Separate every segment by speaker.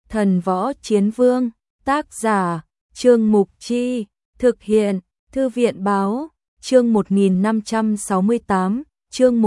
Speaker 1: Thần Võ Chiến Vương, tác giả, Trương Mục Chi, thực hiện, Thư viện Báo, chương 1568, chương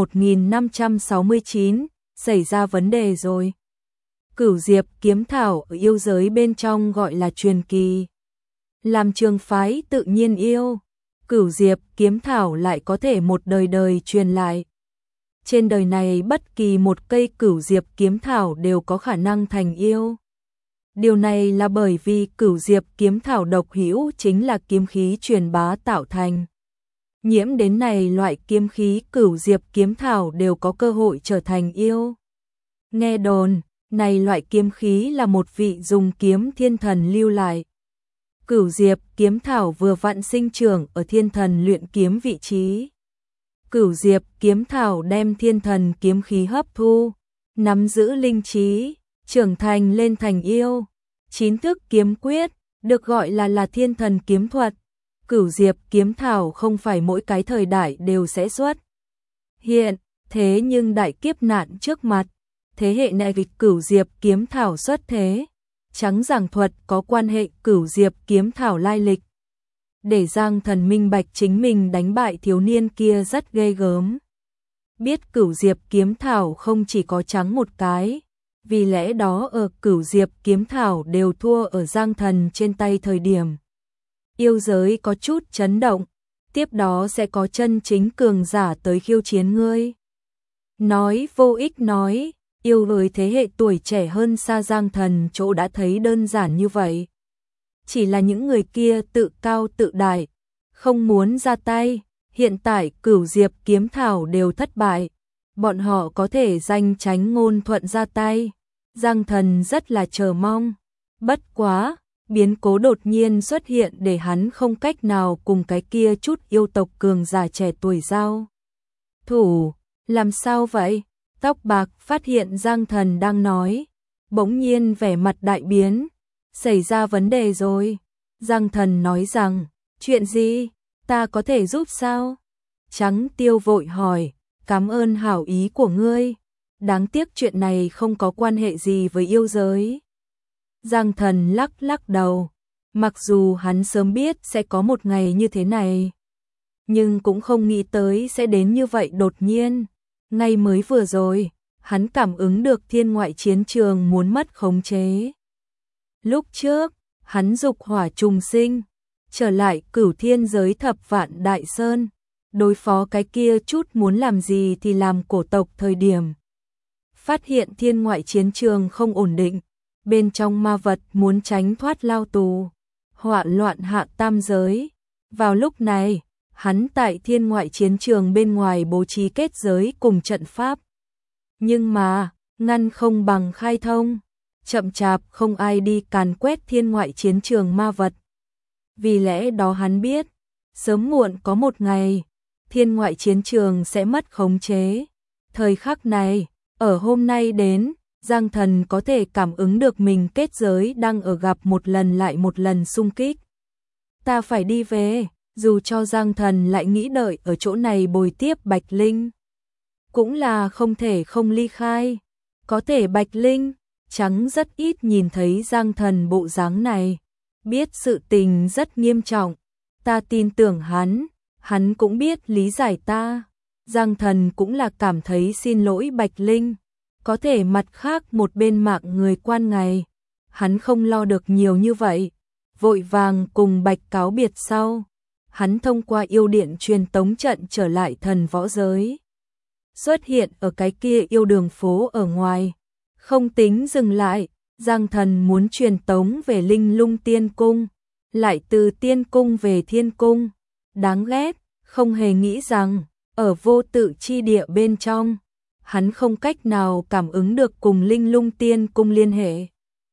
Speaker 1: 1569, xảy ra vấn đề rồi. Cửu Diệp kiếm thảo ở yêu giới bên trong gọi là truyền kỳ. Làm trường phái tự nhiên yêu, Cửu Diệp kiếm thảo lại có thể một đời đời truyền lại. Trên đời này bất kỳ một cây Cửu Diệp kiếm thảo đều có khả năng thành yêu. Điều này là bởi vì Cửu Diệp kiếm thảo độc hữu chính là kiếm khí truyền bá tạo thành. Nhiễm đến này loại kiếm khí Cửu Diệp kiếm thảo đều có cơ hội trở thành yêu. Nghe đồn, này loại kiếm khí là một vị dùng kiếm thiên thần lưu lại. Cửu Diệp kiếm thảo vừa vặn sinh trưởng ở thiên thần luyện kiếm vị trí. Cửu Diệp kiếm thảo đem thiên thần kiếm khí hấp thu, nắm giữ linh trí, trưởng thành lên thành yêu. Chín thức kiếm quyết, được gọi là thiên thần kiếm thuật. Cửu Diệp kiếm thảo không phải mỗi cái thời đại đều sẽ xuất hiện, thế nhưng đại kiếp nạn trước mặt, thế hệ này Cửu Diệp kiếm thảo xuất thế, trắng giảng thuật có quan hệ Cửu Diệp kiếm thảo lai lịch. Để Giang Thần minh bạch chính mình đánh bại thiếu niên kia rất ghê gớm. Biết Cửu Diệp kiếm thảo không chỉ có trắng một cái, vì lẽ đó ở Cửu Diệp kiếm thảo đều thua ở Giang Thần trên tay thời điểm. Yêu giới có chút chấn động, tiếp đó sẽ có chân chính cường giả tới khiêu chiến ngươi. Nói vô ích nói, yêu với thế hệ tuổi trẻ hơn xa Giang Thần chỗ đã thấy đơn giản như vậy. Chỉ là những người kia tự cao tự đại, không muốn ra tay, hiện tại Cửu Diệp kiếm thảo đều thất bại. Bọn họ có thể danh tránh ngôn thuận ra tay. Giang Thần rất là chờ mong. Bất quá, biến cố đột nhiên xuất hiện để hắn không cách nào cùng cái kia chút yêu tộc cường giả trẻ tuổi giao thủ. Làm sao vậy? Tóc bạc phát hiện Giang Thần đang nói. Bỗng nhiên vẻ mặt đại biến. Xảy ra vấn đề rồi. Giang Thần nói rằng, chuyện gì? Ta có thể giúp sao? Trắng Tiêu vội hỏi, cảm ơn hảo ý của ngươi. Đáng tiếc chuyện này không có quan hệ gì với yêu giới. Giang Thần lắc lắc đầu, mặc dù hắn sớm biết sẽ có một ngày như thế này, nhưng cũng không nghĩ tới sẽ đến như vậy đột nhiên. Ngay mới vừa rồi, hắn cảm ứng được thiên ngoại chiến trường muốn mất khống chế. Lúc trước, hắn dục hỏa trùng sinh, trở lại Cửu Thiên giới Thập Vạn Đại Sơn, đối phó cái kia chút muốn làm gì thì làm cổ tộc thời điểm. Phát hiện thiên ngoại chiến trường không ổn định, bên trong ma vật muốn tránh thoát lao tù, hoạn loạn hạ tam giới. Vào lúc này, hắn tại thiên ngoại chiến trường bên ngoài bố trí kết giới cùng trận pháp. Nhưng mà, ngăn không bằng khai thông, chậm chạp không ai đi càn quét thiên ngoại chiến trường ma vật. Vì lẽ đó hắn biết, sớm muộn có một ngày, thiên ngoại chiến trường sẽ mất khống chế. Thời khắc này, ở hôm nay đến, Giang Thần có thể cảm ứng được mình kết giới đang ở gặp một lần lại một lần xung kích. Ta phải đi về, dù cho Giang Thần lại nghĩ đợi ở chỗ này bồi tiếp Bạch Linh. Cũng là không thể không ly khai. Có thể Bạch Linh, Trắng rất ít nhìn thấy Giang Thần bộ dáng này. Biết sự tình rất nghiêm trọng. Ta tin tưởng hắn cũng biết lý giải ta. Giang Thần cũng là cảm thấy xin lỗi Bạch Linh. Có thể mặt khác một bên mạng người quan ngày, hắn không lo được nhiều như vậy. Vội vàng cùng Bạch cáo biệt sau, hắn thông qua yêu điện truyền tống trận trở lại thần võ giới. Xuất hiện ở cái kia yêu đường phố ở ngoài. Không tính dừng lại, Giang Thần muốn truyền tống về Linh Lung Tiên Cung, lại từ Tiên Cung về Thiên Cung. Đáng ghét, không hề nghĩ rằng, ở vô tự chi địa bên trong, hắn không cách nào cảm ứng được cùng Linh Lung Tiên Cung liên hệ.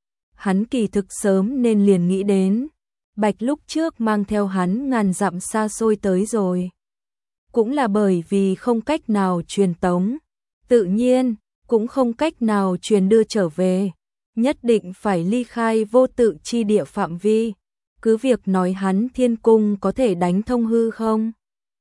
Speaker 1: Hắn kỳ thực sớm nên liền nghĩ đến, Bạch lúc trước mang theo hắn ngàn dặm xa xôi tới rồi. Cũng là bởi vì không cách nào truyền tống, tự nhiên, cũng không cách nào truyền đưa trở về, nhất định phải ly khai vô tự chi địa phạm vi. Cứ việc nói hắn Thiên Cung có thể đánh thông hư không,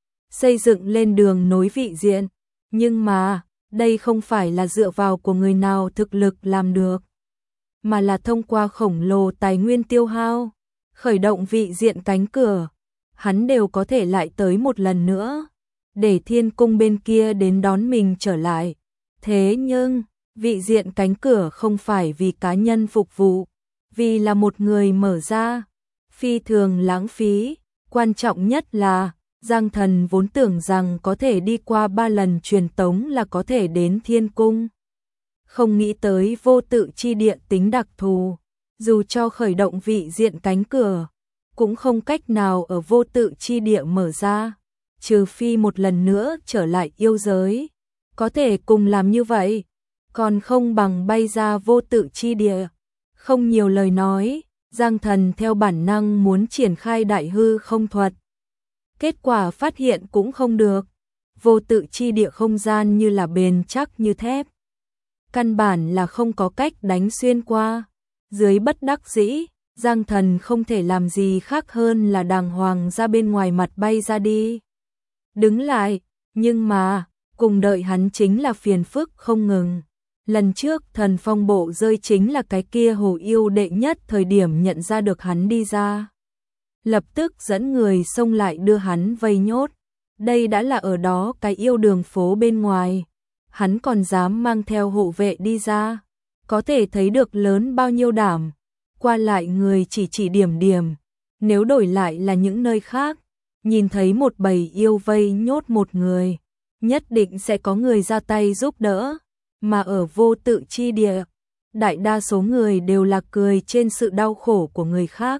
Speaker 1: xây dựng lên đường nối vị diện, nhưng mà, đây không phải là dựa vào của người nào thực lực làm được. mà là thông qua khổng lồ tài nguyên tiêu hao, khởi động vị diện cánh cửa, hắn đều có thể lại tới một lần nữa, để thiên cung bên kia đến đón mình trở lại. Thế nhưng, vị diện cánh cửa không phải vì cá nhân phục vụ, vì là một người mở ra, phi thường lãng phí. Quan trọng nhất là, Giang Thần vốn tưởng rằng có thể đi qua 3 lần truyền tống là có thể đến thiên cung. Không nghĩ tới vô tự chi địa tính đặc thù, dù cho khởi động vị diện cánh cửa, cũng không cách nào ở vô tự chi địa mở ra, trừ phi một lần nữa trở lại yêu giới. Có thể cùng làm như vậy, còn không bằng bay ra vô tự chi địa. Không nhiều lời nói, Giang Thần theo bản năng muốn triển khai đại hư không thuật. Kết quả phát hiện cũng không được, vô tự chi địa không gian như là bền chắc như thép. Căn bản là không có cách đánh xuyên qua. Dưới bất đắc dĩ, Giang Thần không thể làm gì khác hơn là đàng hoàng ra bên ngoài mặt bay ra đi. Đứng lại, nhưng mà, cùng đợi hắn chính là phiền phức không ngừng. Lần trước thần phong bộ rơi chính là cái kia hồ yêu đệ nhất thời điểm nhận ra được hắn đi ra. Lập tức dẫn người xông lại đưa hắn vây nhốt. Đây đã là ở đó cái yêu đường phố bên ngoài. Hắn còn dám mang theo hộ vệ đi ra. Có thể thấy được lớn bao nhiêu đảm. Qua lại người chỉ điểm điểm. Nếu đổi lại là những nơi khác, nhìn thấy một bầy yêu vây nhốt một người, nhất định sẽ có người ra tay giúp đỡ. Mà ở vô tự chi địa, đại đa số người đều là cười trên sự đau khổ của người khác.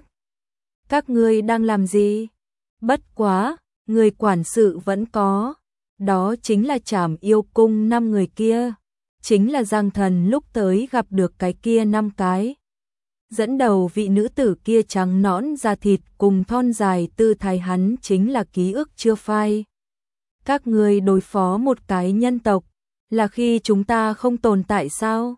Speaker 1: Các ngươi đang làm gì? Bất quá, người quản sự vẫn có. Đó chính là Trảm Yêu Cung 5 người kia. Chính là Giang Thần lúc tới gặp được cái kia 5 cái. Dẫn đầu vị nữ tử kia trắng nõn da thịt cùng thon dài tư thái hắn chính là ký ức chưa phai. Các ngươi đối phó một cái nhân tộc, là khi chúng ta không tồn tại sao?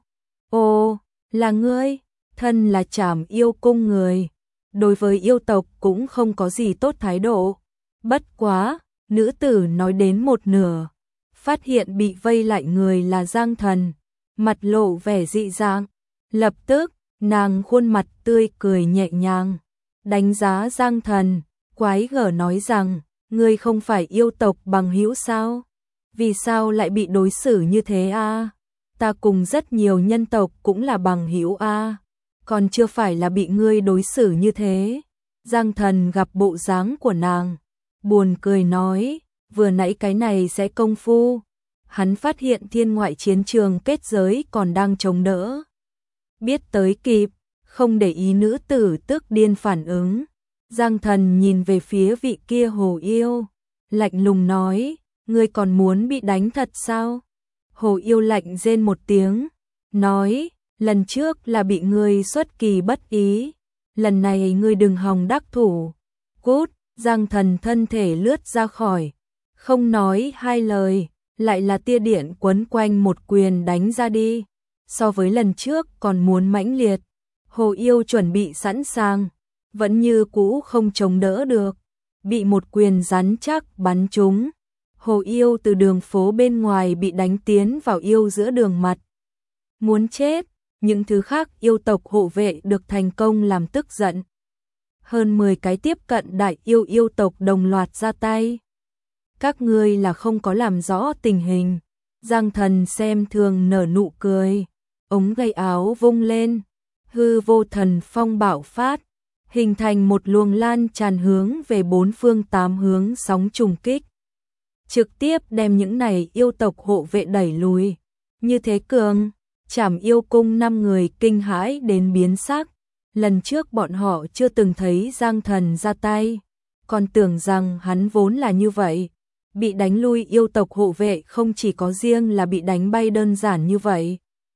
Speaker 1: Ồ, là ngươi, thân là Trảm Yêu Cung người. Đối với yêu tộc cũng không có gì tốt thái độ. Bất quá, nữ tử nói đến một nửa, phát hiện bị vây lại người là Giang Thần, mặt lộ vẻ dị dạng. Lập tức, nàng khuôn mặt tươi cười nhẹ nhàng, đánh giá Giang Thần, quái gở nói rằng, ngươi không phải yêu tộc bằng hữu sao? Vì sao lại bị đối xử như thế a? Ta cùng rất nhiều nhân tộc cũng là bằng hữu a, còn chưa phải là bị ngươi đối xử như thế. Giang Thần gặp bộ dáng của nàng, buồn cười nói, vừa nãy cái này sẽ công phu. Hắn phát hiện thiên ngoại chiến trường kết giới còn đang chống đỡ. Biết tới kịp, không để ý nữ tử tức điên phản ứng. Giang Thần nhìn về phía vị kia hồ yêu, lạnh lùng nói, ngươi còn muốn bị đánh thật sao? Hồ yêu lạnh rên một tiếng, nói, lần trước là bị ngươi xuất kỳ bất ý, lần này ngươi đừng hòng đắc thủ. Cút. Giang Thần thân thể lướt ra khỏi, không nói hai lời, lại là tia điện quấn quanh một quyền đánh ra đi. So với lần trước còn muốn mãnh liệt. Hồ yêu chuẩn bị sẵn sàng, vẫn như cũ không chống đỡ được, bị một quyền rắn chắc bắn trúng. Hồ yêu từ đường phố bên ngoài bị đánh tiến vào yêu giữa đường mặt. Muốn chết. Những thứ khác yêu tộc hộ vệ được thành công làm tức giận. Hơn 10 cái tiếp cận đại yêu tộc đồng loạt ra tay. Các ngươi là không có làm rõ tình hình. Giang Thần xem thường nở nụ cười, ống tay áo vung lên, hư vô thần phong bạo phát, hình thành một luồng lan tràn hướng về 4 phương 8 hướng sóng trùng kích. Trực tiếp đem những này yêu tộc hộ vệ đẩy lùi. Như thế cường, Trảm Yêu Cung 5 người kinh hãi đến biến sắc. Lần trước bọn họ chưa từng thấy Giang Thần ra tay, còn tưởng rằng hắn vốn là như vậy. Bị đánh lui yêu tộc hộ vệ không chỉ có riêng là bị đánh bay đơn giản như vậy,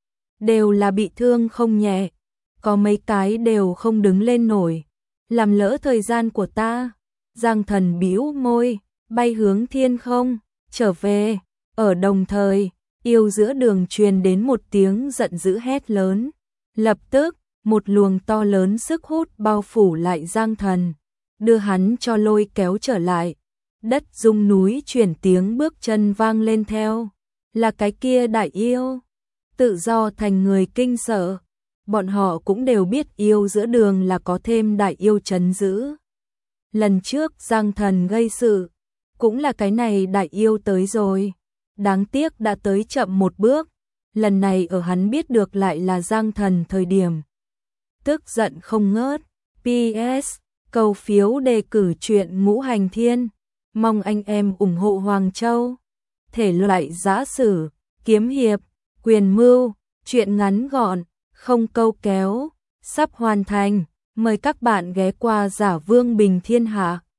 Speaker 1: đều là bị thương không nhẹ, có mấy cái đều không đứng lên nổi. Làm lỡ thời gian của ta. Giang Thần bĩu môi, bay hướng thiên không, trở về. Ở đồng thời, yêu giữa đường truyền đến một tiếng giận dữ hét lớn. Lập tức, một luồng to lớn sức hút bao phủ lại Giang Thần, đưa hắn cho lôi kéo trở lại. Đất rung núi chuyển, tiếng bước chân vang lên theo. Là cái kia đại yêu. Tự do thành người kinh sợ. bọn họ cũng đều biết yêu giữa đường là có thêm đại yêu trấn giữ. Lần trước Giang Thần gây sự, cũng là cái này đại yêu tới rồi. Đáng tiếc đã tới chậm một bước, lần này ở hắn biết được lại là Giang Thần thời điểm. Tức giận không ngớt. PS, cầu phiếu đề cử truyện Ngũ Hành Thiên. Mong anh em ủng hộ Hoàng Châu. Thể loại giã sử, kiếm hiệp, quyền mưu, truyện ngắn gọn, không câu kéo, sắp hoàn thành. Mời các bạn ghé qua Giả Vương Bình Thiên Hạ.